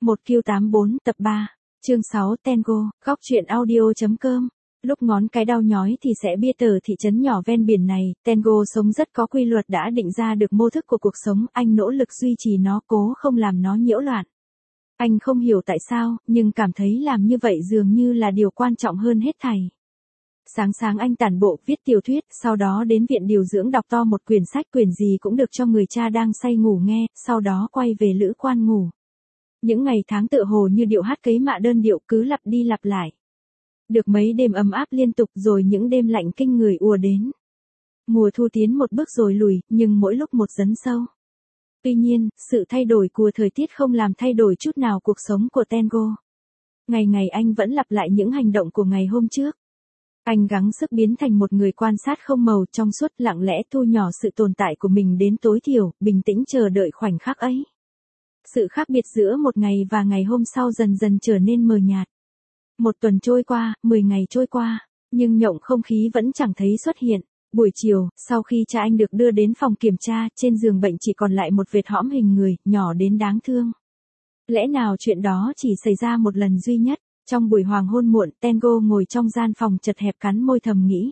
1Q84 tập 3, chương 6 Tango, góc truyện audio.com. Lúc ngón cái đau nhói thì sẽ bia tờ thị trấn nhỏ ven biển này, Tango sống rất có quy luật đã định ra được mô thức của cuộc sống, anh nỗ lực duy trì nó cố không làm nó nhiễu loạn. Anh không hiểu tại sao, nhưng cảm thấy làm như vậy dường như là điều quan trọng hơn hết thảy. Sáng anh tản bộ viết tiểu thuyết, sau đó đến viện điều dưỡng đọc to một quyển sách, quyển gì cũng được cho người cha đang say ngủ nghe, sau đó quay về lữ quan ngủ. Những ngày tháng tựa hồ như điệu hát cấy mạ đơn điệu cứ lặp đi lặp lại. Được mấy đêm ấm áp liên tục rồi những đêm lạnh kinh người ùa đến. Mùa thu tiến một bước rồi lùi, nhưng mỗi lúc một dấn sâu. Tuy nhiên, sự thay đổi của thời tiết không làm thay đổi chút nào cuộc sống của Tango. Ngày ngày anh vẫn lặp lại những hành động của ngày hôm trước. Anh gắng sức biến thành một người quan sát không màu trong suốt, lặng lẽ thu nhỏ sự tồn tại của mình đến tối thiểu, bình tĩnh chờ đợi khoảnh khắc ấy. Sự khác biệt giữa một ngày và ngày hôm sau dần dần trở nên mờ nhạt. Một tuần trôi qua, 10 ngày trôi qua, nhưng nhộng không khí vẫn chẳng thấy xuất hiện. Buổi chiều, sau khi cha anh được đưa đến phòng kiểm tra, trên giường bệnh chỉ còn lại một vệt hõm hình người, nhỏ đến đáng thương. Lẽ nào chuyện đó chỉ xảy ra một lần duy nhất? Trong buổi hoàng hôn muộn, Tango ngồi trong gian phòng chật hẹp cắn môi thầm nghĩ.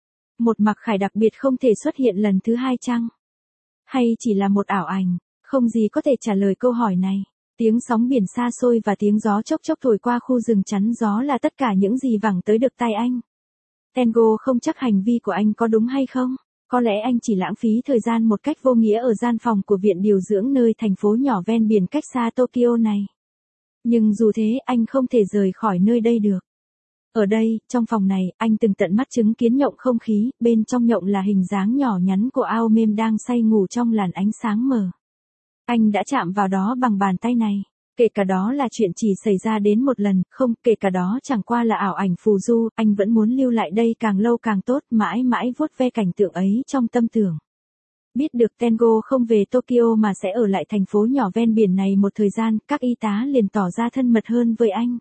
Một mặc khải đặc biệt không thể xuất hiện lần thứ hai chăng? Hay chỉ là một ảo ảnh? Không gì có thể trả lời câu hỏi này. Tiếng sóng biển xa xôi và tiếng gió chốc chốc thổi qua khu rừng chắn gió là tất cả những gì vẳng tới được tai anh. Tango không chắc hành vi của anh có đúng hay không. Có lẽ anh chỉ lãng phí thời gian một cách vô nghĩa ở gian phòng của viện điều dưỡng nơi thành phố nhỏ ven biển cách xa Tokyo này. Nhưng dù thế anh không thể rời khỏi nơi đây được. Ở đây, trong phòng này, anh từng tận mắt chứng kiến nhộng không khí, bên trong nhộng là hình dáng nhỏ nhắn của Aomem đang say ngủ trong làn ánh sáng mờ. Anh đã chạm vào đó bằng bàn tay này. Kể cả đó là chuyện chỉ xảy ra đến một lần, không, kể cả đó chẳng qua là ảo ảnh phù du, anh vẫn muốn lưu lại đây càng lâu càng tốt, mãi mãi vuốt ve cảnh tượng ấy trong tâm tưởng. Biết được Tango không về Tokyo mà sẽ ở lại thành phố nhỏ ven biển này một thời gian, các y tá liền tỏ ra thân mật hơn với anh.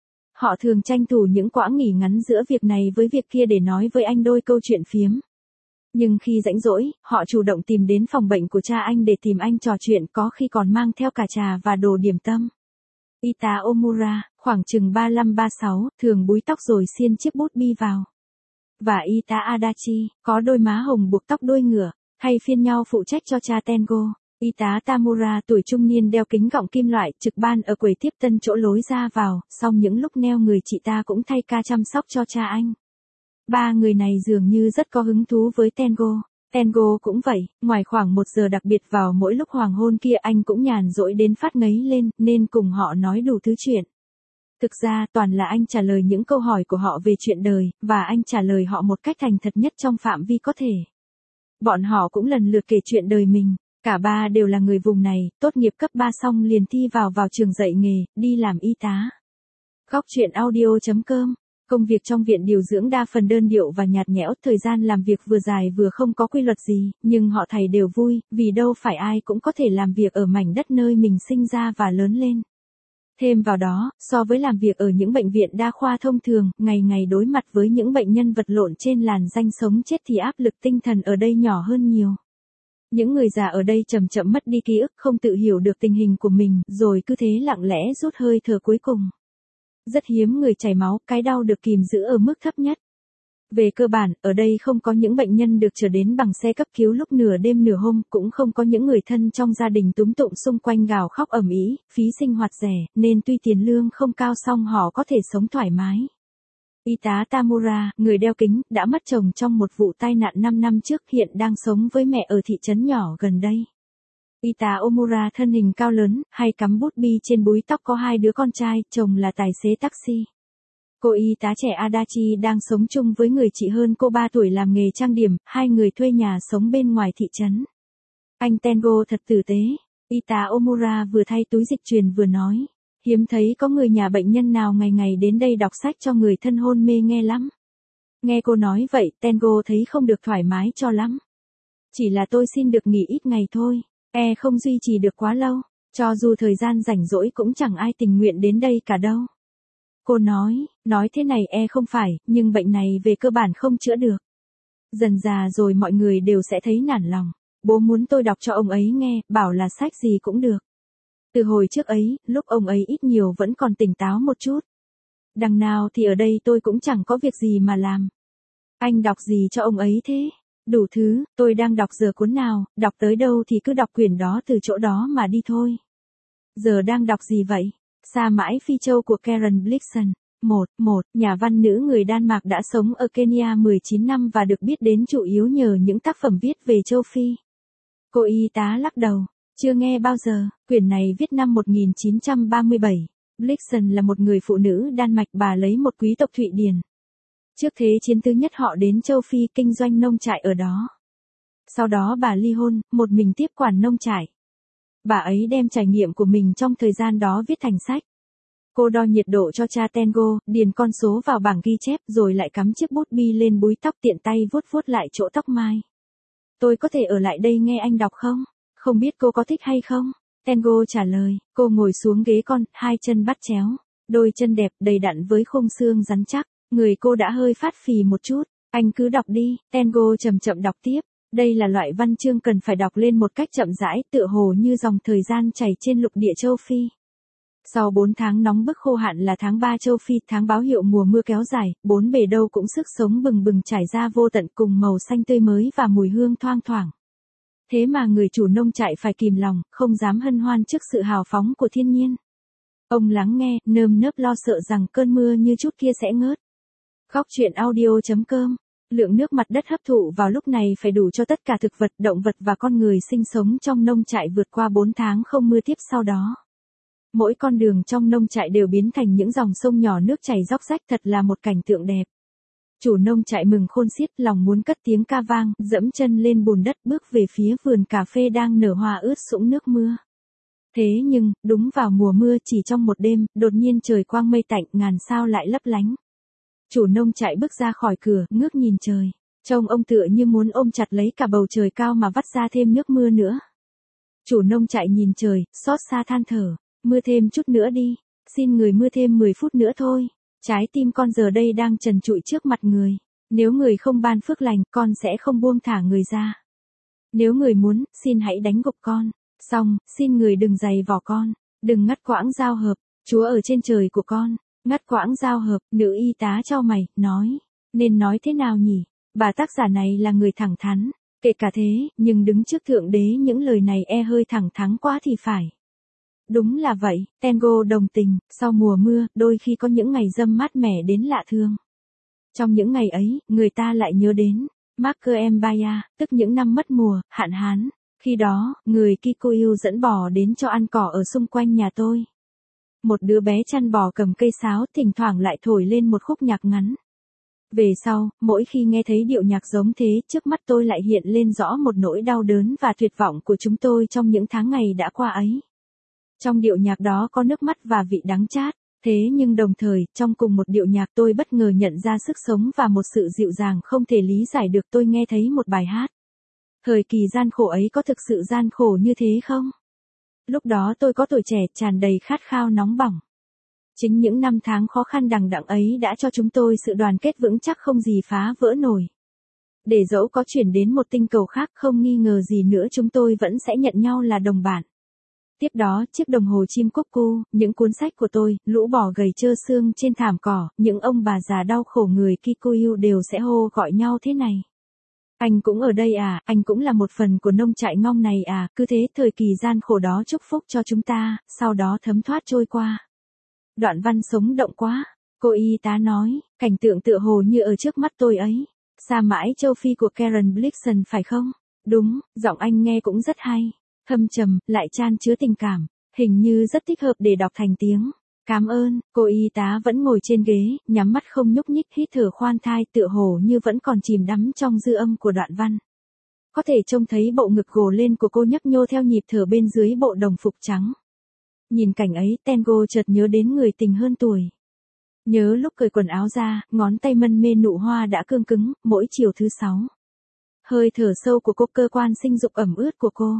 Họ thường tranh thủ những quãng nghỉ ngắn giữa việc này với việc kia để nói với anh đôi câu chuyện phiếm. Nhưng khi rảnh rỗi, họ chủ động tìm đến phòng bệnh của cha anh để tìm anh trò chuyện, có khi còn mang theo cả trà và đồ điểm tâm. Y tá Omura, khoảng chừng 35-36, thường búi tóc rồi xiên chiếc bút bi vào. Và y tá Adachi, có đôi má hồng buộc tóc đuôi ngựa, thay phiên nhau phụ trách cho cha Tango. Y tá Tamura tuổi trung niên đeo kính gọng kim loại, trực ban ở quầy tiếp tân chỗ lối ra vào, song những lúc neo người chị ta cũng thay ca chăm sóc cho cha anh. Ba người này dường như rất có hứng thú với Tango. Tango cũng vậy, ngoài khoảng 1 giờ đặc biệt vào mỗi lúc hoàng hôn kia anh cũng nhàn rỗi đến phát ngấy lên, nên cùng họ nói đủ thứ chuyện. Thực ra toàn là anh trả lời những câu hỏi của họ về chuyện đời, và anh trả lời họ một cách thành thật nhất trong phạm vi có thể. Bọn họ cũng lần lượt kể chuyện đời mình. Cả ba đều là người vùng này, tốt nghiệp cấp 3 xong liền thi vào trường dạy nghề, đi làm y tá. Góc truyện audio.com. Công việc trong viện điều dưỡng đa phần đơn điệu và nhạt nhẽo, thời gian làm việc vừa dài vừa không có quy luật gì, nhưng họ thầy đều vui, vì đâu phải ai cũng có thể làm việc ở mảnh đất nơi mình sinh ra và lớn lên. Thêm vào đó, so với làm việc ở những bệnh viện đa khoa thông thường, ngày ngày đối mặt với những bệnh nhân vật lộn trên làn ranh sống chết thì áp lực tinh thần ở đây nhỏ hơn nhiều. Những người già ở đây chậm chậm mất đi ký ức, không tự hiểu được tình hình của mình, rồi cứ thế lặng lẽ rút hơi thở cuối cùng. Rất hiếm người chảy máu, cái đau được kìm giữ ở mức thấp nhất. Về cơ bản, ở đây không có những bệnh nhân được chở đến bằng xe cấp cứu lúc nửa đêm nửa hôm, cũng không có những người thân trong gia đình túm tụm xung quanh gào khóc ầm ĩ, phí sinh hoạt rẻ, nên tuy tiền lương không cao song họ có thể sống thoải mái. Y tá Tamura, người đeo kính, đã mất chồng trong một vụ tai nạn 5 năm trước, hiện đang sống với mẹ ở thị trấn nhỏ gần đây. Y tá Omura thân hình cao lớn, hay cắm bút bi trên búi tóc, có 2 đứa con trai, chồng là tài xế taxi. Cô y tá trẻ Adachi đang sống chung với người chị hơn cô 3 tuổi làm nghề trang điểm, 2 người thuê nhà sống bên ngoài thị trấn. Anh Tango thật tử tế. Y tá Omura vừa thay túi dịch truyền vừa nói. Hiếm thấy có người nhà bệnh nhân nào ngày ngày đến đây đọc sách cho người thân hôn mê nghe lắm. Nghe cô nói vậy, Tango thấy không được thoải mái cho lắm. Chỉ là tôi xin được nghỉ ít ngày thôi, không duy trì được quá lâu, cho dù thời gian rảnh rỗi cũng chẳng ai tình nguyện đến đây cả đâu. Cô nói thế này không phải, nhưng bệnh này về cơ bản không chữa được. Dần già rồi mọi người đều sẽ thấy nản lòng. Bố muốn tôi đọc cho ông ấy nghe, bảo là sách gì cũng được. Từ hồi trước ấy, lúc ông ấy ít nhiều vẫn còn tỉnh táo một chút. Đằng nào thì ở đây tôi cũng chẳng có việc gì mà làm. Anh đọc gì cho ông ấy thế? Đủ thứ, tôi đang đọc giờ cuốn nào, đọc tới đâu thì cứ đọc quyển đó từ chỗ đó mà đi thôi. Giờ đang đọc gì vậy? Xa mãi Phi Châu của Karen Blixen. Một nhà văn nữ người Đan Mạc đã sống ở Kenya 19 năm và được biết đến chủ yếu nhờ những tác phẩm viết về châu Phi. Cô y tá lắc đầu. Chưa nghe bao giờ, quyển này viết năm 1937. Blixen là một người phụ nữ Đan Mạch, bà lấy một quý tộc Thụy Điển. Trước Thế chiến thứ nhất họ đến châu Phi kinh doanh nông trại ở đó. Sau đó bà ly hôn, một mình tiếp quản nông trại. Bà ấy đem trải nghiệm của mình trong thời gian đó viết thành sách. Cô đo nhiệt độ cho cha Tengo, điền con số vào bảng ghi chép rồi lại cắm chiếc bút bi lên búi tóc, tiện tay vuốt vuốt lại chỗ tóc mai. Tôi có thể ở lại đây nghe anh đọc không? Không biết cô có thích hay không? Tengo trả lời. Cô ngồi xuống ghế con, hai chân bắt chéo. Đôi chân đẹp đầy đặn với khung xương rắn chắc. Người cô đã hơi phát phì một chút. Anh cứ đọc đi. Tengo chậm chậm đọc tiếp. Đây là loại văn chương cần phải đọc lên một cách chậm rãi, tựa hồ như dòng thời gian chảy trên lục địa châu Phi. Sau 4 tháng nóng bức khô hạn là tháng 3 châu Phi, tháng báo hiệu mùa mưa kéo dài, bốn bề đâu cũng sức sống bừng bừng trải ra vô tận cùng màu xanh tươi mới và mùi hương thoang thoảng. Thế mà người chủ nông trại phải kìm lòng, không dám hân hoan trước sự hào phóng của thiên nhiên. Ông lắng nghe, nơm nớp lo sợ rằng cơn mưa như chút kia sẽ ngớt. Góc truyện audio.com. Lượng nước mặt đất hấp thụ vào lúc này phải đủ cho tất cả thực vật, động vật và con người sinh sống trong nông trại vượt qua 4 tháng không mưa tiếp sau đó. Mỗi con đường trong nông trại đều biến thành những dòng sông nhỏ nước chảy róc rách, thật là một cảnh tượng đẹp. Chủ nông trại mừng khôn xiết, lòng muốn cất tiếng ca vang, dẫm chân lên bùn đất bước về phía vườn cà phê đang nở hoa ướt sũng nước mưa. Thế nhưng, đúng vào mùa mưa chỉ trong một đêm, đột nhiên trời quang mây tạnh, ngàn sao lại lấp lánh. Chủ nông trại bước ra khỏi cửa, ngước nhìn trời. Trông ông tựa như muốn ôm chặt lấy cả bầu trời cao mà vắt ra thêm nước mưa nữa. Chủ nông trại nhìn trời, xót xa than thở. Mưa thêm chút nữa đi. Xin người mưa thêm 10 phút nữa thôi. Trái tim con giờ đây đang trần trụi trước mặt người. Nếu người không ban phước lành, con sẽ không buông thả người ra. Nếu người muốn, xin hãy đánh gục con. Xong, xin người đừng giày vò con. Đừng ngắt quãng giao hợp. Chúa ở trên trời của con. Ngắt quãng giao hợp, nữ y tá chau mày, nói. Nên nói thế nào nhỉ? Bà tác giả này là người thẳng thắn. Kể cả thế, nhưng đứng trước Thượng Đế những lời này hơi thẳng thắn quá thì phải. Đúng là vậy, Tengo đồng tình, sau mùa mưa, đôi khi có những ngày râm mát mẻ đến lạ thường. Trong những ngày ấy, người ta lại nhớ đến Marker Mbaya, tức những năm mất mùa, hạn hán. Khi đó, người Kikuyu dẫn bò đến cho ăn cỏ ở xung quanh nhà tôi. Một đứa bé chăn bò cầm cây sáo, thỉnh thoảng lại thổi lên một khúc nhạc ngắn. Về sau, mỗi khi nghe thấy điệu nhạc giống thế, trước mắt tôi lại hiện lên rõ một nỗi đau đớn và tuyệt vọng của chúng tôi trong những tháng ngày đã qua ấy. Trong điệu nhạc đó có nước mắt và vị đắng chát, thế nhưng đồng thời, trong cùng một điệu nhạc tôi bất ngờ nhận ra sức sống và một sự dịu dàng không thể lý giải được. Tôi nghe thấy một bài hát. Thời kỳ gian khổ ấy có thực sự gian khổ như thế không? Lúc đó tôi có tuổi trẻ tràn đầy khát khao nóng bỏng. Chính những năm tháng khó khăn đằng đẵng ấy đã cho chúng tôi sự đoàn kết vững chắc không gì phá vỡ nổi. Để dẫu có chuyển đến một tinh cầu khác, không nghi ngờ gì nữa chúng tôi vẫn sẽ nhận nhau là đồng bạn. Tiếp đó, chiếc đồng hồ chim cúc cu, những cuốn sách của tôi, lũ bò gầy trơ xương trên thảm cỏ, những ông bà già đau khổ người Kikuyu đều sẽ hô gọi nhau thế này. Anh cũng ở đây à, anh cũng là một phần của nông trại ngong này à, cứ thế thời kỳ gian khổ đó chúc phúc cho chúng ta, sau đó thấm thoát trôi qua. Đoạn văn sống động quá, cô y tá nói, cảnh tượng tựa hồ như ở trước mắt tôi ấy. Xa mãi châu Phi của Karen Blixen phải không? Đúng, giọng anh nghe cũng rất hay. Thâm trầm, lại chan chứa tình cảm, hình như rất thích hợp để đọc thành tiếng. Cảm ơn, cô y tá vẫn ngồi trên ghế, nhắm mắt không nhúc nhích, hít thở khoan thai, tựa hồ như vẫn còn chìm đắm trong dư âm của đoạn văn. Có thể trông thấy bộ ngực gồ lên của cô nhấp nhô theo nhịp thở bên dưới bộ đồng phục trắng. Nhìn cảnh ấy, Tengo chợt nhớ đến người tình hơn tuổi. Nhớ lúc cởi quần áo ra, ngón tay mân mê nụ hoa đã cương cứng, mỗi chiều thứ 6. Hơi thở sâu của cô, cơ quan sinh dục ẩm ướt của cô.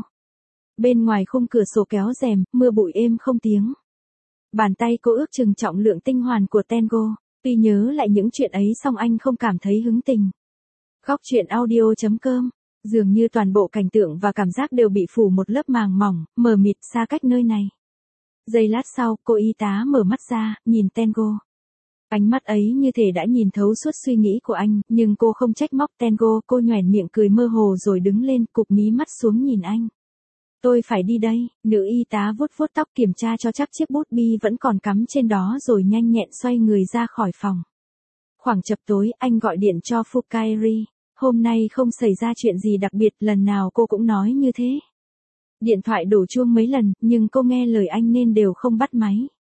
Bên ngoài khung cửa sổ kéo rèm, mưa bụi êm không tiếng. Bàn tay cô ước chừng trọng lượng tinh hoàn của Tengo. Tuy nhớ lại những chuyện ấy xong anh không cảm thấy hứng tình. Góc truyện audio.com. Dường như toàn bộ cảnh tượng và cảm giác đều bị phủ một lớp màng mỏng, mờ mịt xa cách nơi này. Giây lát sau, cô y tá mở mắt ra, nhìn Tengo. Ánh mắt ấy như thể đã nhìn thấu suốt suy nghĩ của anh, nhưng cô không trách móc Tengo, cô nhoẻn miệng cười mơ hồ rồi đứng lên, cụp mí mắt xuống nhìn anh. Tôi phải đi đây, nữ y tá vuốt vuốt tóc kiểm tra cho chắc chiếc bút bi vẫn còn cắm trên đó rồi nhanh nhẹn xoay người ra khỏi phòng. Khoảng chập tối, anh gọi điện cho Fukairi. Hôm nay không xảy ra chuyện gì đặc biệt, lần nào cô cũng nói như thế. Điện thoại đổ chuông mấy lần, nhưng cô nghe lời anh nên đều không bắt máy.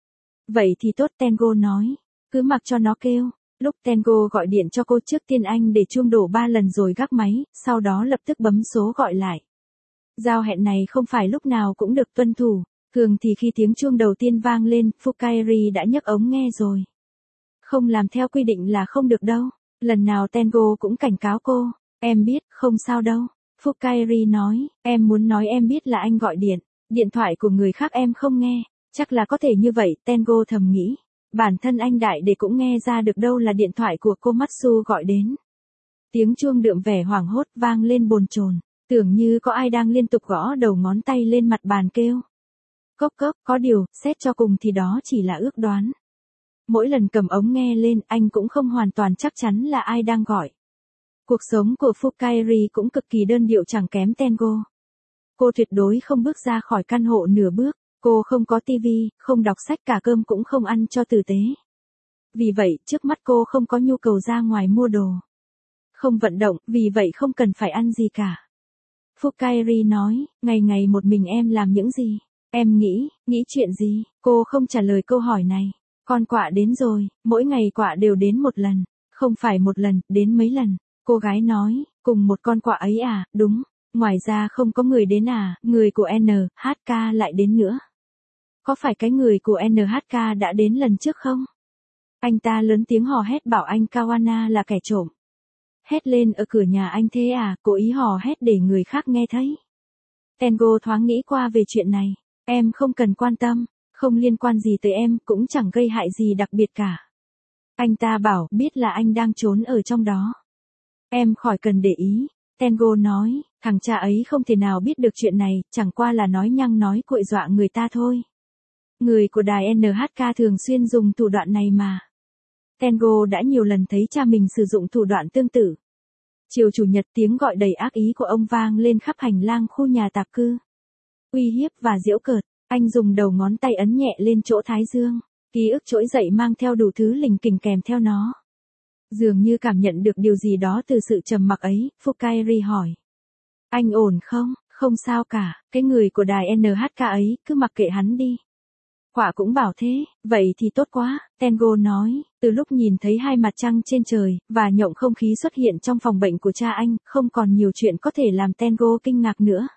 Vậy thì tốt, Tengo nói. Cứ mặc cho nó kêu. Lúc Tengo gọi điện cho cô trước tiên anh để chuông đổ 3 lần rồi gác máy, sau đó lập tức bấm số gọi lại. Giao hẹn này không phải lúc nào cũng được tuân thủ. Thường thì khi tiếng chuông đầu tiên vang lên, Fukairi đã nhấc ống nghe rồi. Không làm theo quy định là không được đâu. Lần nào Tengo cũng cảnh cáo cô. Em biết, không sao đâu. Fukairi nói, em muốn nói em biết là anh gọi điện. Điện thoại của người khác em không nghe. Chắc là có thể như vậy, Tengo thầm nghĩ. Bản thân anh đại để cũng nghe ra được đâu là điện thoại của Komatsu gọi đến. Tiếng chuông đượm vẻ hoảng hốt vang lên bồn chồn, tưởng như có ai đang liên tục gõ đầu ngón tay lên mặt bàn kêu. Cốc cốc, có điều, xét cho cùng thì đó chỉ là ước đoán. Mỗi lần cầm ống nghe lên, anh cũng không hoàn toàn chắc chắn là ai đang gọi. Cuộc sống của Fukairi cũng cực kỳ đơn điệu chẳng kém Tengo. Cô tuyệt đối không bước ra khỏi căn hộ nửa bước. Cô không có tivi, không đọc sách, cả cơm cũng không ăn cho tử tế. Vì vậy, trước mắt cô không có nhu cầu ra ngoài mua đồ. Không vận động, vì vậy không cần phải ăn gì cả. Fukairi nói, ngày ngày một mình em làm những gì? Em nghĩ chuyện gì? Cô không trả lời câu hỏi này. Con quạ đến rồi, mỗi ngày quạ đều đến một lần. Không phải một lần, đến mấy lần. Cô gái nói, cùng một con quạ ấy à, đúng. Ngoài ra không có người đến à, người của NHK lại đến nữa. Có phải cái người của NHK đã đến lần trước không? Anh ta lớn tiếng hò hét bảo anh Kawana là kẻ trộm. Hét lên ở cửa nhà anh thế à, cố ý hò hét để người khác nghe thấy. Tengo thoáng nghĩ qua về chuyện này. Em không cần quan tâm, không liên quan gì tới em, cũng chẳng gây hại gì đặc biệt cả. Anh ta bảo, biết là anh đang trốn ở trong đó. Em khỏi cần để ý. Tengo nói, thằng cha ấy không thể nào biết được chuyện này, chẳng qua là nói nhăng nói cuội dọa người ta thôi. Người của đài NHK thường xuyên dùng thủ đoạn này mà. Tengo đã nhiều lần thấy cha mình sử dụng thủ đoạn tương tự. Chiều chủ nhật tiếng gọi đầy ác ý của ông vang lên khắp hành lang khu nhà tạp cư. Uy hiếp và giễu cợt, anh dùng đầu ngón tay ấn nhẹ lên chỗ thái dương. Ký ức trỗi dậy mang theo đủ thứ lình kình kèm theo nó. Dường như cảm nhận được điều gì đó từ sự trầm mặc ấy, Fukairi hỏi. Anh ổn không? Không sao cả, cái người của đài NHK ấy, cứ mặc kệ hắn đi. Quả cũng bảo thế, vậy thì tốt quá, Tengo nói, từ lúc nhìn thấy hai mặt trăng trên trời, và nhộng không khí xuất hiện trong phòng bệnh của cha anh, không còn nhiều chuyện có thể làm Tengo kinh ngạc nữa.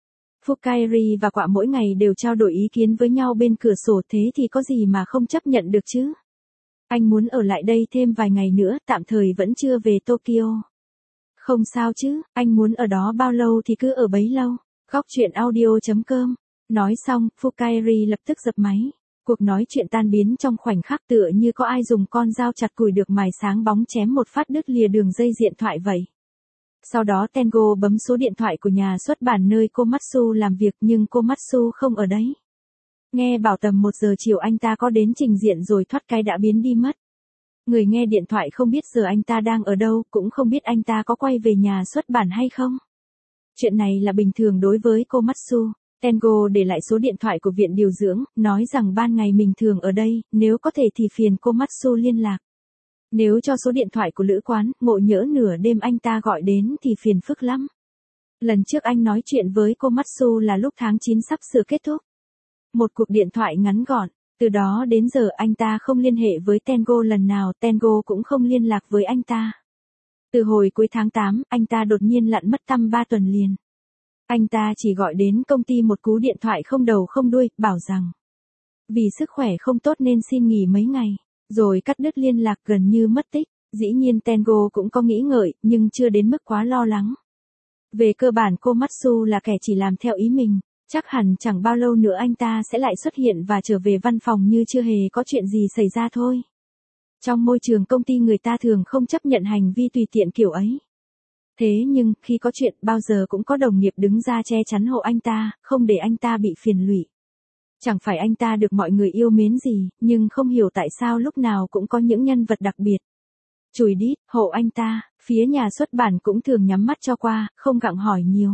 Fukairi và Quạ mỗi ngày đều trao đổi ý kiến với nhau bên cửa sổ, thế thì có gì mà không chấp nhận được chứ? Anh muốn ở lại đây thêm vài ngày nữa, tạm thời vẫn chưa về Tokyo. Không sao chứ, anh muốn ở đó bao lâu thì cứ ở bấy lâu. Góc chuyện audio.com. Nói xong, Fukairi lập tức dập máy. Cuộc nói chuyện tan biến trong khoảnh khắc tựa như có ai dùng con dao chặt củi được mài sáng bóng chém một phát đứt lìa đường dây điện thoại vậy. Sau đó Tengo bấm số điện thoại của nhà xuất bản nơi Komatsu làm việc, nhưng Komatsu không ở đấy. Nghe bảo tầm 1 giờ chiều anh ta có đến trình diện rồi thoát cái đã biến đi mất. Người nghe điện thoại không biết giờ anh ta đang ở đâu, cũng không biết anh ta có quay về nhà xuất bản hay không. Chuyện này là bình thường đối với Komatsu. Tengo để lại số điện thoại của viện điều dưỡng, nói rằng ban ngày mình thường ở đây, nếu có thể thì phiền Komatsu liên lạc. Nếu cho số điện thoại của lữ quán, ngộ nhỡ nửa đêm anh ta gọi đến thì phiền phức lắm. Lần trước anh nói chuyện với Komatsu là lúc tháng 9 sắp sửa kết thúc. Một cuộc điện thoại ngắn gọn, từ đó đến giờ anh ta không liên hệ với Tengo lần nào, Tengo cũng không liên lạc với anh ta. Từ hồi cuối tháng 8, anh ta đột nhiên lặn mất tăm 3 tuần liền. Anh ta chỉ gọi đến công ty một cú điện thoại không đầu không đuôi, bảo rằng vì sức khỏe không tốt nên xin nghỉ mấy ngày, rồi cắt đứt liên lạc gần như mất tích. Dĩ nhiên Tengo cũng có nghĩ ngợi, nhưng chưa đến mức quá lo lắng. Về cơ bản Komatsu là kẻ chỉ làm theo ý mình, chắc hẳn chẳng bao lâu nữa anh ta sẽ lại xuất hiện và trở về văn phòng như chưa hề có chuyện gì xảy ra thôi. Trong môi trường công ty người ta thường không chấp nhận hành vi tùy tiện kiểu ấy. Thế nhưng, khi có chuyện, bao giờ cũng có đồng nghiệp đứng ra che chắn hộ anh ta, không để anh ta bị phiền lụy. Chẳng phải anh ta được mọi người yêu mến gì, nhưng không hiểu tại sao lúc nào cũng có những nhân vật đặc biệt. Chùi đít, hộ anh ta, phía nhà xuất bản cũng thường nhắm mắt cho qua, không gặng hỏi nhiều.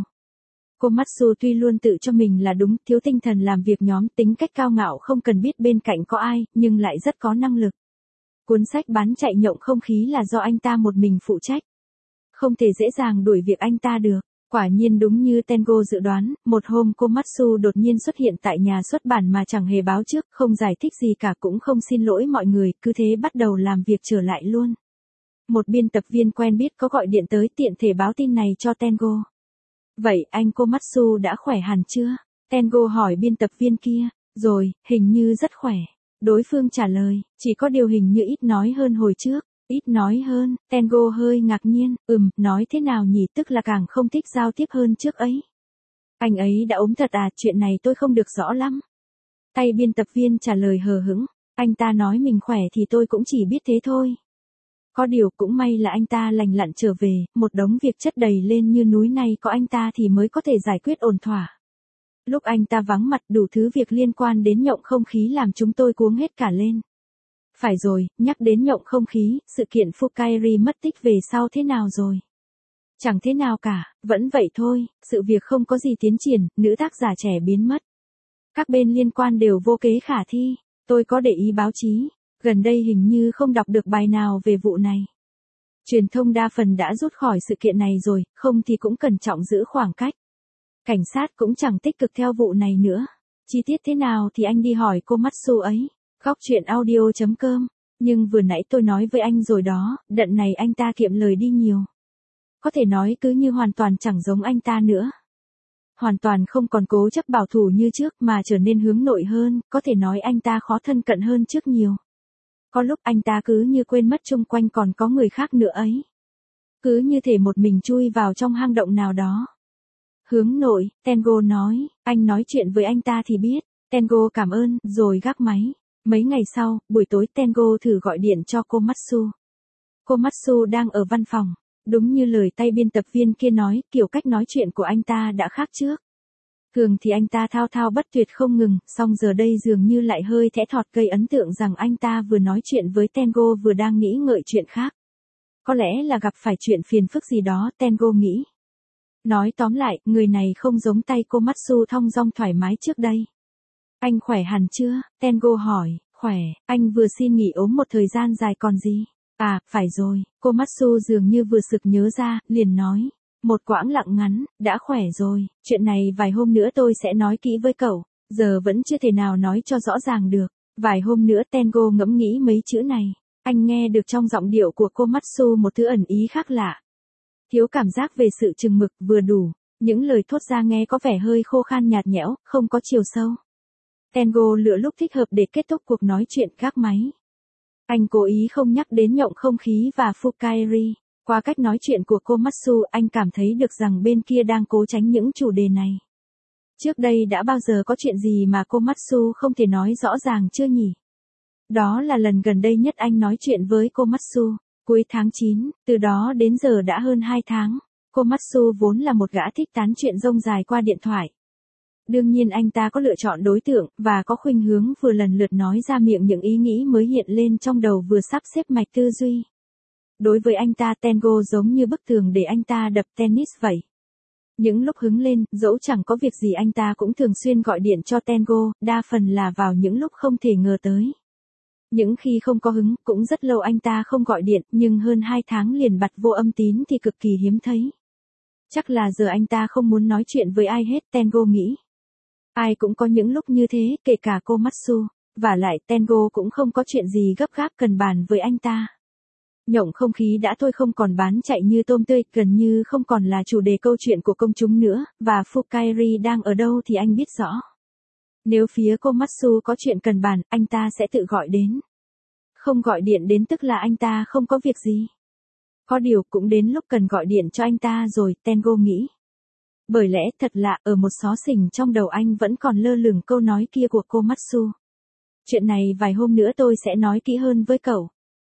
Komatsu tuy luôn tự cho mình là đúng, thiếu tinh thần làm việc nhóm, tính cách cao ngạo không cần biết bên cạnh có ai, nhưng lại rất có năng lực. Cuốn sách bán chạy nhộng không khí là do anh ta một mình phụ trách. Không thể dễ dàng đuổi việc anh ta được. Quả nhiên đúng như Tengo dự đoán, một hôm Komatsu đột nhiên xuất hiện tại nhà xuất bản mà chẳng hề báo trước, không giải thích gì cả cũng không xin lỗi mọi người, cứ thế bắt đầu làm việc trở lại luôn. Một biên tập viên quen biết có gọi điện tới tiện thể báo tin này cho Tengo. Vậy anh Komatsu đã khỏe hẳn chưa? Tengo hỏi biên tập viên kia. Rồi, hình như rất khỏe. Đối phương trả lời, chỉ có điều hình như ít nói hơn hồi trước. Ít nói hơn, Tengo hơi ngạc nhiên, nói thế nào nhỉ, tức là càng không thích giao tiếp hơn trước ấy. Anh ấy đã ốm thật à, chuyện này tôi không được rõ lắm. Tay biên tập viên trả lời hờ hững, anh ta nói mình khỏe thì tôi cũng chỉ biết thế thôi. Có điều cũng may là anh ta lành lặn trở về, một đống việc chất đầy lên như núi này có anh ta thì mới có thể giải quyết ổn thỏa. Lúc anh ta vắng mặt đủ thứ việc liên quan đến nhộng không khí làm chúng tôi cuống hết cả lên. Phải rồi, nhắc đến nhộng không khí, sự kiện Fukairi mất tích về sau thế nào rồi? Chẳng thế nào cả, vẫn vậy thôi, sự việc không có gì tiến triển, nữ tác giả trẻ biến mất. Các bên liên quan đều vô kế khả thi, tôi có để ý báo chí, gần đây hình như không đọc được bài nào về vụ này. Truyền thông đa phần đã rút khỏi sự kiện này rồi, không thì cũng cẩn trọng giữ khoảng cách. Cảnh sát cũng chẳng tích cực theo vụ này nữa. Chi tiết thế nào thì anh đi hỏi Komatsu ấy. Góc chuyện audio.com. Nhưng vừa nãy tôi nói với anh rồi đó, đợt này anh ta kiệm lời đi nhiều. Có thể nói cứ như hoàn toàn chẳng giống anh ta nữa. Hoàn toàn không còn cố chấp bảo thủ như trước mà trở nên hướng nội hơn, có thể nói anh ta khó thân cận hơn trước nhiều. Có lúc anh ta cứ như quên mất chung quanh còn có người khác nữa ấy. Cứ như thể một mình chui vào trong hang động nào đó. Hướng nội, Tengo nói, anh nói chuyện với anh ta thì biết. Tengo cảm ơn, rồi gác máy. Mấy ngày sau, buổi tối Tengo thử gọi điện cho Komatsu. Komatsu đang ở văn phòng. Đúng như lời tay biên tập viên kia nói, kiểu cách nói chuyện của anh ta đã khác trước. Thường thì anh ta thao thao bất tuyệt không ngừng, song giờ đây dường như lại hơi thẽ thọt gây ấn tượng rằng anh ta vừa nói chuyện với Tengo vừa đang nghĩ ngợi chuyện khác. Có lẽ là gặp phải chuyện phiền phức gì đó, Tengo nghĩ. Nói tóm lại, người này không giống tay Komatsu thong dong thoải mái trước đây. Anh khỏe hẳn chưa? Tengo hỏi, khỏe, anh vừa xin nghỉ ốm một thời gian dài còn gì? À, phải rồi, Komatsu dường như vừa sực nhớ ra, liền nói. Một quãng lặng ngắn, đã khỏe rồi, chuyện này vài hôm nữa tôi sẽ nói kỹ với cậu, giờ vẫn chưa thể nào nói cho rõ ràng được. Vài hôm nữa Tengo ngẫm nghĩ mấy chữ này, anh nghe được trong giọng điệu của Komatsu một thứ ẩn ý khác lạ. Thiếu cảm giác về sự chừng mực vừa đủ, những lời thốt ra nghe có vẻ hơi khô khan nhạt nhẽo, không có chiều sâu. Tengo lựa lúc thích hợp để kết thúc cuộc nói chuyện gác máy. Anh cố ý không nhắc đến nhộng không khí và Fukairi. Qua cách nói chuyện của Komatsu, anh cảm thấy được rằng bên kia đang cố tránh những chủ đề này. Trước đây đã bao giờ có chuyện gì mà Komatsu không thể nói rõ ràng chưa nhỉ? Đó là lần gần đây nhất anh nói chuyện với Komatsu, cuối tháng 9, từ đó đến giờ đã hơn 2 tháng. Komatsu vốn là một gã thích tán chuyện rông dài qua điện thoại. Đương nhiên anh ta có lựa chọn đối tượng, và có khuynh hướng vừa lần lượt nói ra miệng những ý nghĩ mới hiện lên trong đầu vừa sắp xếp mạch tư duy. Đối với anh ta Tengo giống như bức tường để anh ta đập tennis vậy. Những lúc hứng lên, dẫu chẳng có việc gì anh ta cũng thường xuyên gọi điện cho Tengo, đa phần là vào những lúc không thể ngờ tới. Những khi không có hứng, cũng rất lâu anh ta không gọi điện, nhưng hơn 2 tháng liền bặt vô âm tín thì cực kỳ hiếm thấy. Chắc là giờ anh ta không muốn nói chuyện với ai hết, Tengo nghĩ. Ai cũng có những lúc như thế, kể cả Komatsu. Vả lại Tengo cũng không có chuyện gì gấp gáp cần bàn với anh ta. Nhộng không khí đã thôi không còn bán chạy như tôm tươi, gần như không còn là chủ đề câu chuyện của công chúng nữa, và Fukairi đang ở đâu thì anh biết rõ. Nếu phía Komatsu có chuyện cần bàn, anh ta sẽ tự gọi đến. Không gọi điện đến tức là anh ta không có việc gì. Có điều cũng đến lúc cần gọi điện cho anh ta rồi, Tengo nghĩ. Bởi lẽ thật lạ, ở một xó xỉnh trong đầu anh vẫn còn lơ lửng câu nói kia của Komatsu. Chuyện này vài hôm nữa tôi sẽ nói kỹ hơn với cậu.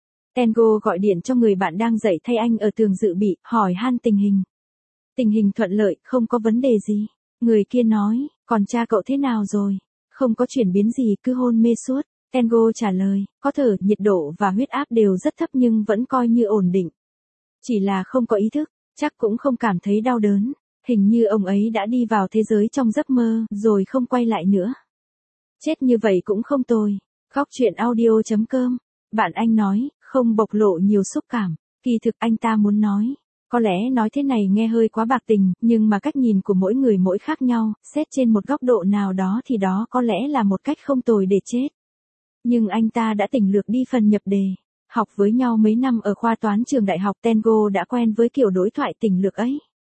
Tengo gọi điện cho người bạn đang dạy thay anh ở tường dự bị, hỏi han tình hình. Tình hình thuận lợi, không có vấn đề gì. Người kia nói, còn cha cậu thế nào rồi? Không có chuyển biến gì, cứ hôn mê suốt. Tengo trả lời, có thở, nhiệt độ và huyết áp đều rất thấp nhưng vẫn coi như ổn định. Chỉ là không có ý thức, chắc cũng không cảm thấy đau đớn. Hình như ông ấy đã đi vào thế giới trong giấc mơ, rồi không quay lại nữa. Chết như vậy cũng không tồi. Góc chuyện audio.com. Bạn anh nói, không bộc lộ nhiều xúc cảm. Kỳ thực anh ta muốn nói. Có lẽ nói thế này nghe hơi quá bạc tình, nhưng mà cách nhìn của mỗi người mỗi khác nhau, xét trên một góc độ nào đó thì đó có lẽ là một cách không tồi để chết. Nhưng anh ta đã tỉnh lược đi phần nhập đề. Học với nhau mấy năm ở khoa toán trường đại học, Tengo đã quen với kiểu đối thoại tỉnh lược ấy.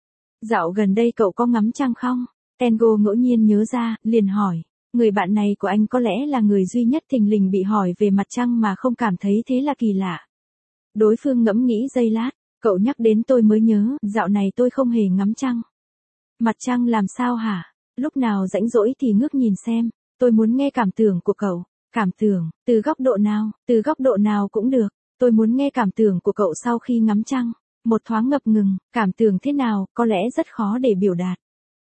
Dạo gần đây cậu có ngắm trăng không? Tengo ngẫu nhiên nhớ ra, liền hỏi. Người bạn này của anh có lẽ là người duy nhất thình lình bị hỏi về mặt trăng mà không cảm thấy thế là kỳ lạ. Đối phương ngẫm nghĩ giây lát, cậu nhắc đến tôi mới nhớ, dạo này tôi không hề ngắm trăng. Mặt trăng làm sao hả? Lúc nào rảnh rỗi thì ngước nhìn xem, tôi muốn nghe cảm tưởng của cậu. Cảm tưởng, từ góc độ nào? Từ góc độ nào cũng được, tôi muốn nghe cảm tưởng của cậu sau khi ngắm trăng. Một thoáng ngập ngừng, cảm tưởng thế nào, có lẽ rất khó để biểu đạt.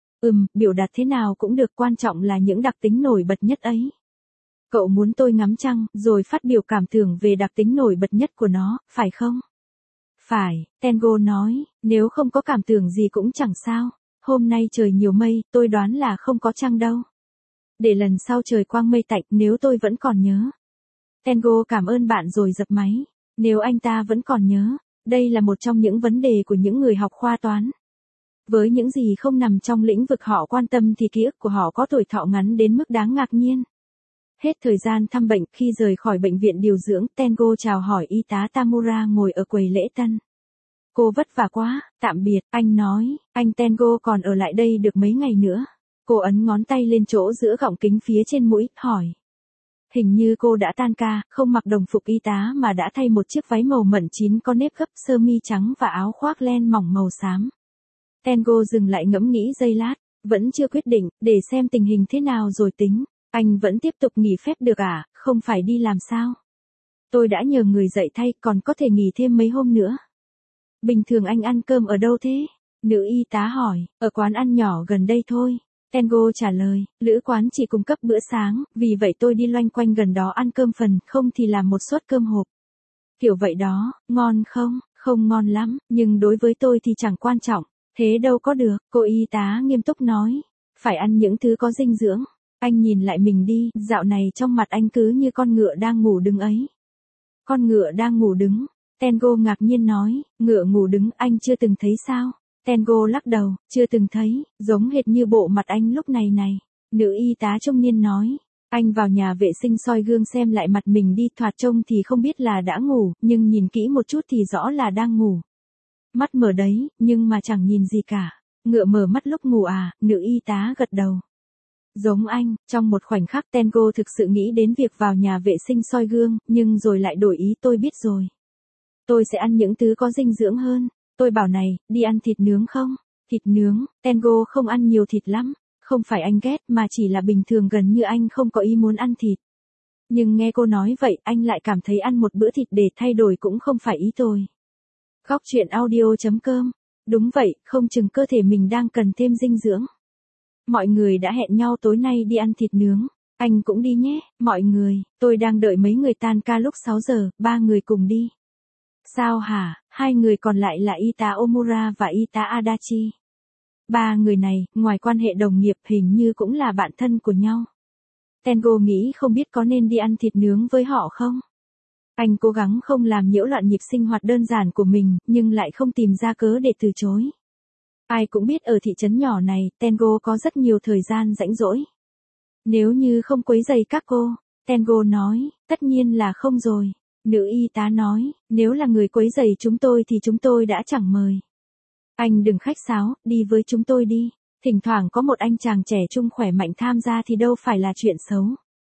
Biểu đạt thế nào cũng được, quan trọng là những đặc tính nổi bật nhất ấy. Cậu muốn tôi ngắm trăng, rồi phát biểu cảm tưởng về đặc tính nổi bật nhất của nó, phải không? Phải, Tengo nói, nếu không có cảm tưởng gì cũng chẳng sao. Hôm nay trời nhiều mây, tôi đoán là không có trăng đâu. Để lần sau trời quang mây tạnh, nếu tôi vẫn còn nhớ. Tengo cảm ơn bạn rồi dập máy. Nếu anh ta vẫn còn nhớ, đây là một trong những vấn đề của những người học khoa toán. Với những gì không nằm trong lĩnh vực họ quan tâm thì ký ức của họ có tuổi thọ ngắn đến mức đáng ngạc nhiên. Hết thời gian thăm bệnh, khi rời khỏi bệnh viện điều dưỡng, Tengo chào hỏi y tá Tamura ngồi ở quầy lễ tân. Cô vất vả quá, tạm biệt, anh nói, anh Tengo còn ở lại đây được mấy ngày nữa. Cô ấn ngón tay lên chỗ giữa gọng kính phía trên mũi, hỏi. Hình như cô đã tan ca, không mặc đồng phục y tá mà đã thay một chiếc váy màu mận chín có nếp gấp, sơ mi trắng và áo khoác len mỏng màu xám. Tengo dừng lại ngẫm nghĩ giây lát, vẫn chưa quyết định, để xem tình hình thế nào rồi tính. Anh vẫn tiếp tục nghỉ phép được à, không phải đi làm sao? Tôi đã nhờ người dạy thay, còn có thể nghỉ thêm mấy hôm nữa. Bình thường anh ăn cơm ở đâu thế? Nữ y tá hỏi, ở quán ăn nhỏ gần đây thôi. Tengo trả lời, lữ quán chỉ cung cấp bữa sáng, vì vậy tôi đi loanh quanh gần đó ăn cơm phần, không thì làm một suất cơm hộp. Kiểu vậy đó, ngon không? Không ngon lắm, nhưng đối với tôi thì chẳng quan trọng. Thế đâu có được, cô y tá nghiêm túc nói. Phải ăn những thứ có dinh dưỡng. Anh nhìn lại mình đi, dạo này trong mặt anh cứ như con ngựa đang ngủ đứng ấy. Con ngựa đang ngủ đứng. Tengo ngạc nhiên nói, ngựa ngủ đứng anh chưa từng thấy sao? Tengo lắc đầu, chưa từng thấy, giống hệt như bộ mặt anh lúc này này. Nữ y tá trung niên nói, anh vào nhà vệ sinh soi gương xem lại mặt mình đi, thoạt trông thì không biết là đã ngủ, nhưng nhìn kỹ một chút thì rõ là đang ngủ. Mắt mở đấy, nhưng mà chẳng nhìn gì cả. Ngựa mở mắt lúc ngủ à? Nữ y tá gật đầu. Giống anh, trong một khoảnh khắc Tengo thực sự nghĩ đến việc vào nhà vệ sinh soi gương, nhưng rồi lại đổi ý, tôi biết rồi. Tôi sẽ ăn những thứ có dinh dưỡng hơn. Tôi bảo này, đi ăn thịt nướng không? Thịt nướng, Tengo không ăn nhiều thịt lắm. Không phải anh ghét mà chỉ là bình thường gần như anh không có ý muốn ăn thịt. Nhưng nghe cô nói vậy anh lại cảm thấy ăn một bữa thịt để thay đổi cũng không phải ý tôi. Góc chuyện audio.com. Đúng vậy, không chừng cơ thể mình đang cần thêm dinh dưỡng. Mọi người đã hẹn nhau tối nay đi ăn thịt nướng. Anh cũng đi nhé, mọi người, tôi đang đợi mấy người tan ca lúc 6 giờ, 3 người cùng đi. Sao hả, 2 người còn lại là y tá Omura và y tá Adachi. 3 người này, ngoài quan hệ đồng nghiệp hình như cũng là bạn thân của nhau. Tengo nghĩ không biết có nên đi ăn thịt nướng với họ không? Anh cố gắng không làm nhiễu loạn nhịp sinh hoạt đơn giản của mình, nhưng lại không tìm ra cớ để từ chối. Ai cũng biết ở thị trấn nhỏ này, Tengo có rất nhiều thời gian rảnh rỗi. Nếu như không quấy rầy các cô, Tengo nói, tất nhiên là không rồi. Nữ y tá nói, nếu là người quấy rầy chúng tôi thì chúng tôi đã chẳng mời. Anh đừng khách sáo, đi với chúng tôi đi. Thỉnh thoảng có một anh chàng trẻ trung khỏe mạnh tham gia thì đâu phải là chuyện xấu.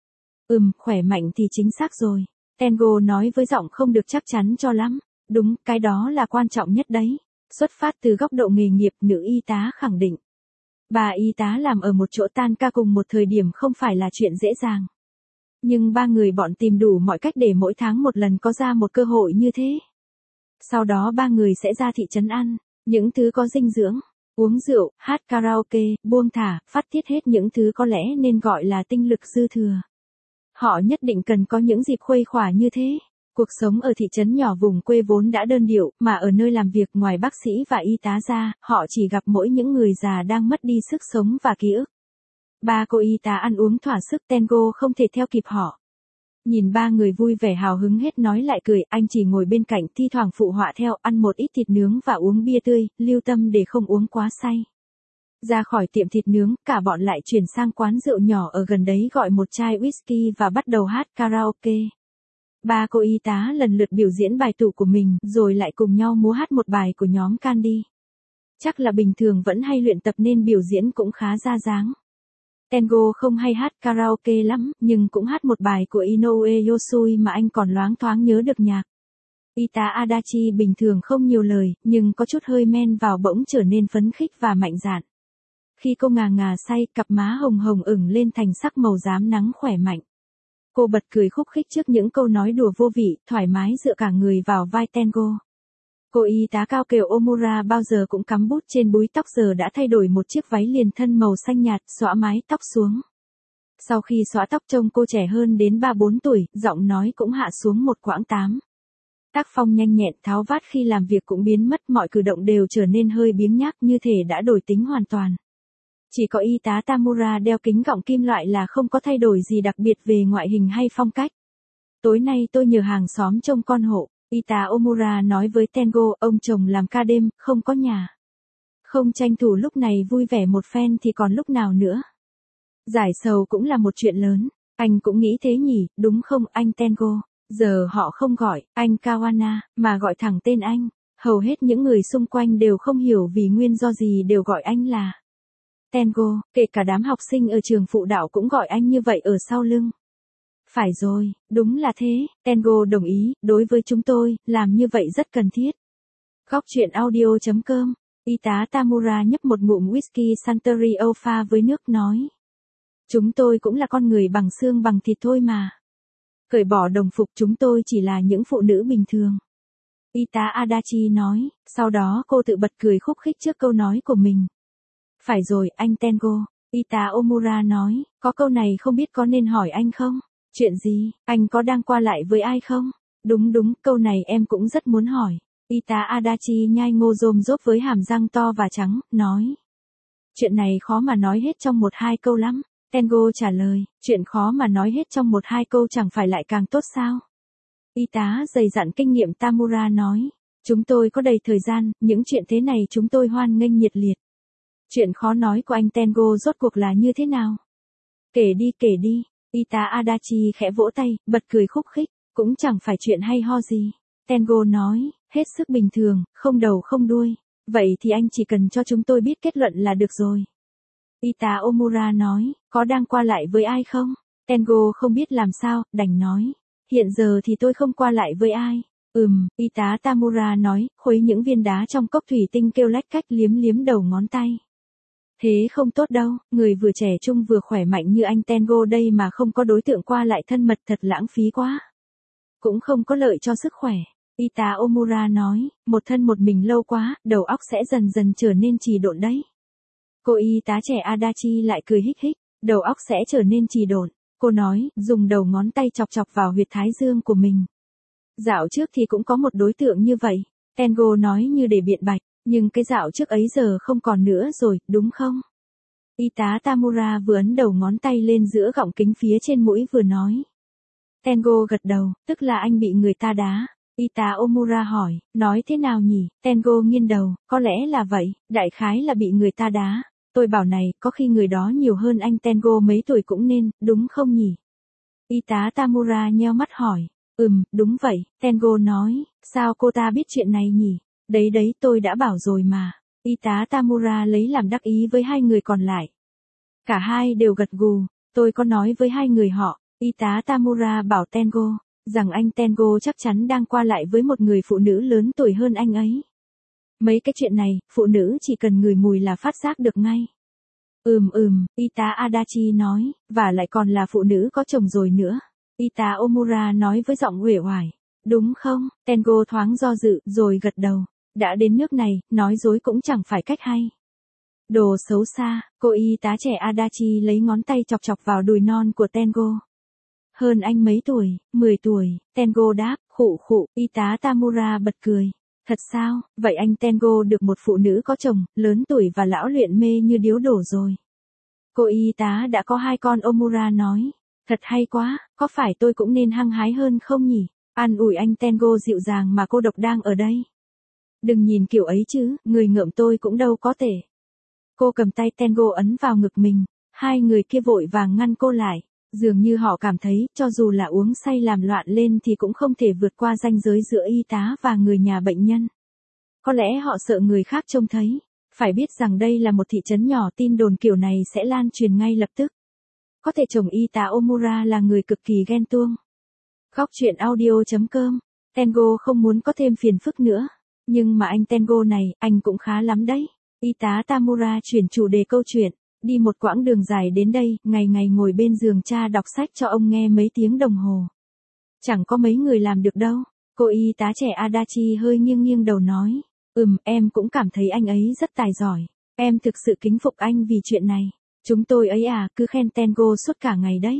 Khỏe mạnh thì chính xác rồi. Tengo nói với giọng không được chắc chắn cho lắm. Đúng, cái đó là quan trọng nhất đấy. Xuất phát từ góc độ nghề nghiệp, nữ y tá khẳng định. 3 y tá làm ở một chỗ tan ca cùng một thời điểm không phải là chuyện dễ dàng. Nhưng 3 người bọn tìm đủ mọi cách để mỗi tháng một lần có ra một cơ hội như thế. Sau đó 3 người sẽ ra thị trấn ăn những thứ có dinh dưỡng. Uống rượu, hát karaoke, buông thả, phát tiết hết những thứ có lẽ nên gọi là tinh lực dư thừa. Họ nhất định cần có những dịp khuây khỏa như thế. Cuộc sống ở thị trấn nhỏ vùng quê vốn đã đơn điệu, mà ở nơi làm việc ngoài bác sĩ và y tá ra, họ chỉ gặp mỗi những người già đang mất đi sức sống và ký ức. Ba cô y tá ăn uống thỏa sức, Tengo không thể theo kịp họ. Nhìn ba người vui vẻ hào hứng hết nói lại cười, anh chỉ ngồi bên cạnh thi thoảng phụ họa theo, ăn một ít thịt nướng và uống bia tươi, lưu tâm để không uống quá say. Ra khỏi tiệm thịt nướng, cả bọn lại chuyển sang quán rượu nhỏ ở gần đấy gọi một chai whisky và bắt đầu hát karaoke. Ba cô y tá lần lượt biểu diễn bài tủ của mình, rồi lại cùng nhau múa hát một bài của nhóm Candy. Chắc là bình thường vẫn hay luyện tập nên biểu diễn cũng khá ra dáng. Tengo không hay hát karaoke lắm, nhưng cũng hát một bài của Inoue Yosui mà anh còn loáng thoáng nhớ được nhạc. Y tá Adachi bình thường không nhiều lời, nhưng có chút hơi men vào bỗng trở nên phấn khích và mạnh dạn. Khi cô ngà ngà say, cặp má hồng hồng ửng lên thành sắc màu rám nắng khỏe mạnh. Cô bật cười khúc khích trước những câu nói đùa vô vị, thoải mái dựa cả người vào vai Tengo. Cô y tá cao kèo Omura bao giờ cũng cắm bút trên búi tóc giờ đã thay đổi một chiếc váy liền thân màu xanh nhạt, xõa mái tóc xuống. Sau khi xõa tóc trông cô trẻ hơn đến 3-4 tuổi, giọng nói cũng hạ xuống một quãng 8. Tác phong nhanh nhẹn tháo vát khi làm việc cũng biến mất, mọi cử động đều trở nên hơi biếng nhác như thể đã đổi tính hoàn toàn. Chỉ có y tá Tamura đeo kính gọng kim loại là không có thay đổi gì đặc biệt về ngoại hình hay phong cách. Tối nay tôi nhờ hàng xóm trông con hộ. Y tá Omura nói với Tengo, ông chồng làm ca đêm, không có nhà. Không tranh thủ lúc này vui vẻ một phen thì còn lúc nào nữa. Giải sầu cũng là một chuyện lớn. Anh cũng nghĩ thế nhỉ, đúng không anh Tengo? Giờ họ không gọi anh Kawana, mà gọi thẳng tên anh. Hầu hết những người xung quanh đều không hiểu vì nguyên do gì đều gọi anh là Tengo, kể cả đám học sinh ở trường phụ đạo cũng gọi anh như vậy ở sau lưng. Phải rồi, đúng là thế, Tengo đồng ý, đối với chúng tôi, làm như vậy rất cần thiết. Góc truyện audio.com, y tá Tamura nhấp một ngụm whisky Suntory pha với nước nói. Chúng tôi cũng là con người bằng xương bằng thịt thôi mà. Cởi bỏ đồng phục chúng tôi chỉ là những phụ nữ bình thường. Y tá Adachi nói, sau đó cô tự bật cười khúc khích trước câu nói của mình. Phải rồi, anh Tengo, y tá Omura nói, có câu này không biết có nên hỏi anh không? Chuyện gì, anh có đang qua lại với ai không? Đúng, câu này em cũng rất muốn hỏi. Y tá Adachi nhai ngô rôm rốp với hàm răng to và trắng, nói. Chuyện này khó mà nói hết trong 1-2 câu lắm. Tengo trả lời, chuyện khó mà nói hết trong 1-2 câu chẳng phải lại càng tốt sao? Y tá dày dặn kinh nghiệm Tamura nói. Chúng tôi có đầy thời gian, những chuyện thế này chúng tôi hoan nghênh nhiệt liệt. Chuyện khó nói của anh Tengo rốt cuộc là như thế nào? Kể đi. Y tá Adachi khẽ vỗ tay, bật cười khúc khích, cũng chẳng phải chuyện hay ho gì. Tengo nói, hết sức bình thường, không đầu không đuôi. Vậy thì anh chỉ cần cho chúng tôi biết kết luận là được rồi. Y tá Omura nói, có đang qua lại với ai không? Tengo không biết làm sao, đành nói. Hiện giờ thì tôi không qua lại với ai. Y tá Tamura nói, khuấy những viên đá trong cốc thủy tinh kêu lách cách liếm đầu ngón tay. Thế không tốt đâu, người vừa trẻ trung vừa khỏe mạnh như anh Tengo đây mà không có đối tượng qua lại thân mật thật lãng phí quá. Cũng không có lợi cho sức khỏe. Y tá Omura nói, một thân một mình lâu quá, đầu óc sẽ dần dần trở nên trì độn đấy. Cô y tá trẻ Adachi lại cười hích hích, đầu óc sẽ trở nên trì độn. Cô nói, dùng đầu ngón tay chọc chọc vào huyệt thái dương của mình. Dạo trước thì cũng có một đối tượng như vậy. Tengo nói như để biện bạch. Nhưng cái dạo trước ấy giờ không còn nữa rồi, đúng không? Y tá Tamura vừa ấn đầu ngón tay lên giữa gọng kính phía trên mũi vừa nói. Tengo gật đầu, tức là anh bị người ta đá. Y tá Omura hỏi, nói thế nào nhỉ? Tengo nghiêng đầu, có lẽ là vậy, đại khái là bị người ta đá. Tôi bảo này, có khi người đó nhiều hơn anh Tengo mấy tuổi cũng nên, đúng không nhỉ? Y tá Tamura nheo mắt hỏi. Đúng vậy, Tengo nói, sao cô ta biết chuyện này nhỉ? Đấy, tôi đã bảo rồi mà. Y tá Tamura lấy làm đắc ý với hai người còn lại. Cả hai đều gật gù, tôi có nói với hai người họ. Y tá Tamura bảo Tengo, rằng anh Tengo chắc chắn đang qua lại với một người phụ nữ lớn tuổi hơn anh ấy. Mấy cái chuyện này, phụ nữ chỉ cần ngửi mùi là phát giác được ngay. Y tá Adachi nói, và lại còn là phụ nữ có chồng rồi nữa. Y tá Omura nói với giọng uể oải. Đúng không? Tengo thoáng do dự, rồi gật đầu. Đã đến nước này, nói dối cũng chẳng phải cách hay. Đồ xấu xa, cô y tá trẻ Adachi lấy ngón tay chọc chọc vào đùi non của Tengo. Hơn anh mấy tuổi, 10 tuổi, Tengo đáp, khụ khụ, y tá Tamura bật cười. Thật sao, vậy anh Tengo được một phụ nữ có chồng, lớn tuổi và lão luyện mê như điếu đổ rồi. Cô y tá đã có 2 con, Omura nói. Thật hay quá, có phải tôi cũng nên hăng hái hơn không nhỉ? An ủi anh Tengo dịu dàng mà cô độc đang ở đây. Đừng nhìn kiểu ấy chứ, người ngợm tôi cũng đâu có tệ. Cô cầm tay Tengo ấn vào ngực mình, 2 người kia vội vàng ngăn cô lại. Dường như họ cảm thấy, cho dù là uống say làm loạn lên thì cũng không thể vượt qua ranh giới giữa y tá và người nhà bệnh nhân. Có lẽ họ sợ người khác trông thấy. Phải biết rằng đây là một thị trấn nhỏ, tin đồn kiểu này sẽ lan truyền ngay lập tức. Có thể chồng y tá Omura là người cực kỳ ghen tuông. Góc truyện audio.com. Tengo không muốn có thêm phiền phức nữa. Nhưng mà anh Tengo này, anh cũng khá lắm đấy. Y tá Tamura chuyển chủ đề câu chuyện. Đi một quãng đường dài đến đây, ngày ngày ngồi bên giường cha đọc sách cho ông nghe mấy tiếng đồng hồ. Chẳng có mấy người làm được đâu. Cô y tá trẻ Adachi hơi nghiêng nghiêng đầu nói. Em cũng cảm thấy anh ấy rất tài giỏi. Em thực sự kính phục anh vì chuyện này. Chúng tôi ấy cứ khen Tengo suốt cả ngày đấy.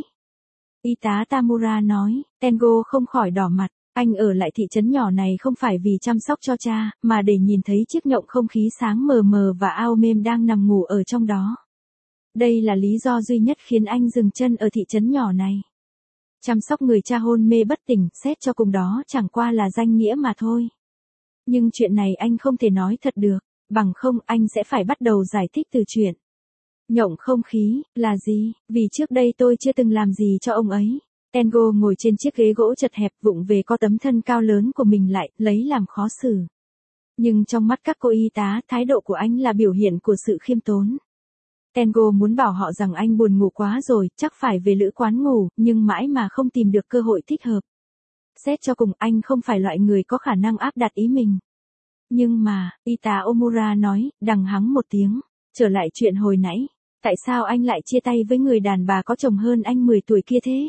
Y tá Tamura nói, Tengo không khỏi đỏ mặt. Anh ở lại thị trấn nhỏ này không phải vì chăm sóc cho cha, mà để nhìn thấy chiếc nhộng không khí sáng mờ mờ và Aomem đang nằm ngủ ở trong đó. Đây là lý do duy nhất khiến anh dừng chân ở thị trấn nhỏ này. Chăm sóc người cha hôn mê bất tỉnh, xét cho cùng đó chẳng qua là danh nghĩa mà thôi. Nhưng chuyện này anh không thể nói thật được, bằng không anh sẽ phải bắt đầu giải thích từ chuyện. Nhộng không khí, là gì? Vì trước đây tôi chưa từng làm gì cho ông ấy. Tengo ngồi trên chiếc ghế gỗ chật hẹp vụng về co tấm thân cao lớn của mình lại, lấy làm khó xử. Nhưng trong mắt các cô y tá, thái độ của anh là biểu hiện của sự khiêm tốn. Tengo muốn bảo họ rằng anh buồn ngủ quá rồi, chắc phải về lữ quán ngủ, nhưng mãi mà không tìm được cơ hội thích hợp. Xét cho cùng anh không phải loại người có khả năng áp đặt ý mình. Nhưng mà, y tá Omura nói, đằng hắng một tiếng, trở lại chuyện hồi nãy. Tại sao anh lại chia tay với người đàn bà có chồng hơn anh 10 tuổi kia thế?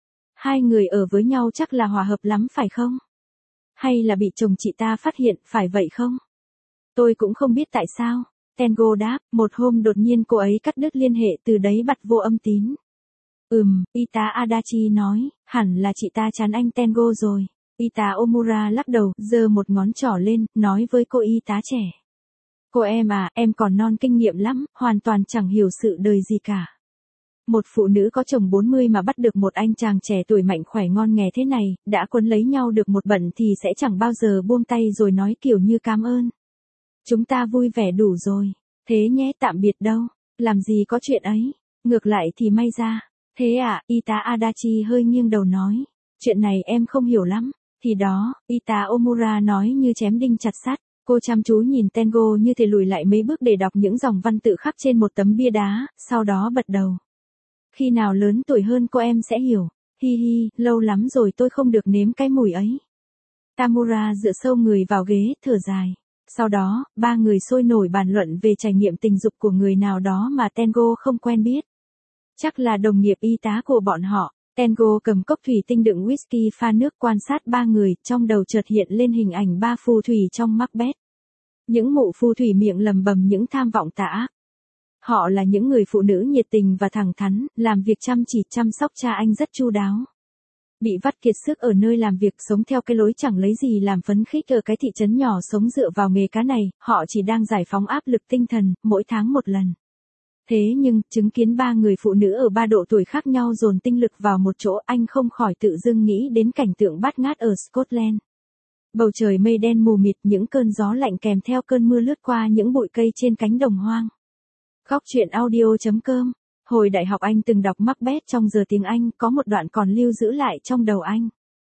2 người ở với nhau chắc là hòa hợp lắm phải không? Hay là bị chồng chị ta phát hiện, phải vậy không? Tôi cũng không biết tại sao. Tengo đáp, một hôm đột nhiên cô ấy cắt đứt liên hệ, từ đấy bật vô âm tín. Y tá Adachi nói, hẳn là chị ta chán anh Tengo rồi. Y tá Omura lắc đầu, giơ một ngón trỏ lên, nói với cô y tá trẻ. Cô em em còn non kinh nghiệm lắm, hoàn toàn chẳng hiểu sự đời gì cả. Một phụ nữ có chồng 40 mà bắt được một anh chàng trẻ tuổi mạnh khỏe ngon nghè thế này, đã quấn lấy nhau được một bận thì sẽ chẳng bao giờ buông tay rồi nói kiểu như cảm ơn. Chúng ta vui vẻ đủ rồi. Thế nhé, tạm biệt đâu. Làm gì có chuyện ấy. Ngược lại thì may ra. Thế y tá Adachi hơi nghiêng đầu nói. Chuyện này em không hiểu lắm. Thì đó, y tá Omura nói như chém đinh chặt sắt. Cô chăm chú nhìn Tengo như thể lùi lại mấy bước để đọc những dòng văn tự khắc trên một tấm bia đá, sau đó bật đầu. Khi nào lớn tuổi hơn cô em sẽ hiểu. Hi hi, lâu lắm rồi tôi không được nếm cái mùi ấy. Tamura dựa sâu người vào ghế, thở dài. Sau đó, 3 người sôi nổi bàn luận về trải nghiệm tình dục của người nào đó mà Tengo không quen biết. Chắc là đồng nghiệp y tá của bọn họ. Tengo cầm cốc thủy tinh đựng whisky pha nước quan sát 3 người, trong đầu chợt hiện lên hình ảnh 3 phù thủy trong Macbeth. Những mụ phù thủy miệng lầm bầm những tham vọng tà ác. Họ là những người phụ nữ nhiệt tình và thẳng thắn, làm việc chăm chỉ chăm sóc cha anh rất chu đáo. Bị vắt kiệt sức ở nơi làm việc, sống theo cái lối chẳng lấy gì làm phấn khích ở cái thị trấn nhỏ sống dựa vào nghề cá này, họ chỉ đang giải phóng áp lực tinh thần, mỗi tháng một lần. Thế nhưng, chứng kiến 3 người phụ nữ ở 3 độ tuổi khác nhau dồn tinh lực vào một chỗ, anh không khỏi tự dưng nghĩ đến cảnh tượng bát ngát ở Scotland. Bầu trời mây đen mù mịt, những cơn gió lạnh kèm theo cơn mưa lướt qua những bụi cây trên cánh đồng hoang. Góc truyện audio.com. Hồi đại học anh từng đọc Macbeth trong giờ tiếng Anh, có một đoạn còn lưu giữ lại trong đầu anh.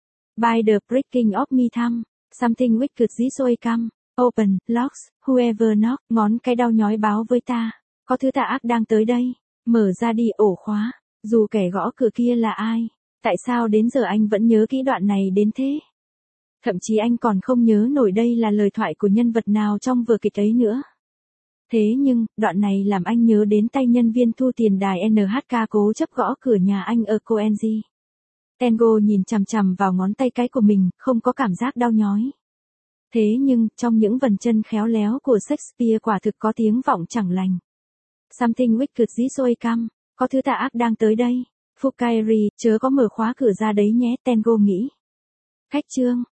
By the breaking of me thumb, something wicked this way come, open, locks, whoever knock, ngón cái đau nhói báo với ta, có thứ tà ác đang tới đây, mở ra đi ổ khóa, dù kẻ gõ cửa kia là ai, tại sao đến giờ anh vẫn nhớ kỹ đoạn này đến thế? Thậm chí anh còn không nhớ nổi đây là lời thoại của nhân vật nào trong vở kịch ấy nữa. Thế nhưng, đoạn này làm anh nhớ đến tay nhân viên thu tiền đài NHK cố chấp gõ cửa nhà anh ở Koenji. Tengo nhìn chằm chằm vào ngón tay cái của mình, không có cảm giác đau nhói. Thế nhưng, trong những vần chân khéo léo của Shakespeare quả thực có tiếng vọng chẳng lành. Something wicked this way come. Có thứ tà ác đang tới đây. Fukairi, chớ có mở khóa cửa ra đấy nhé, Tengo nghĩ. Khách trương.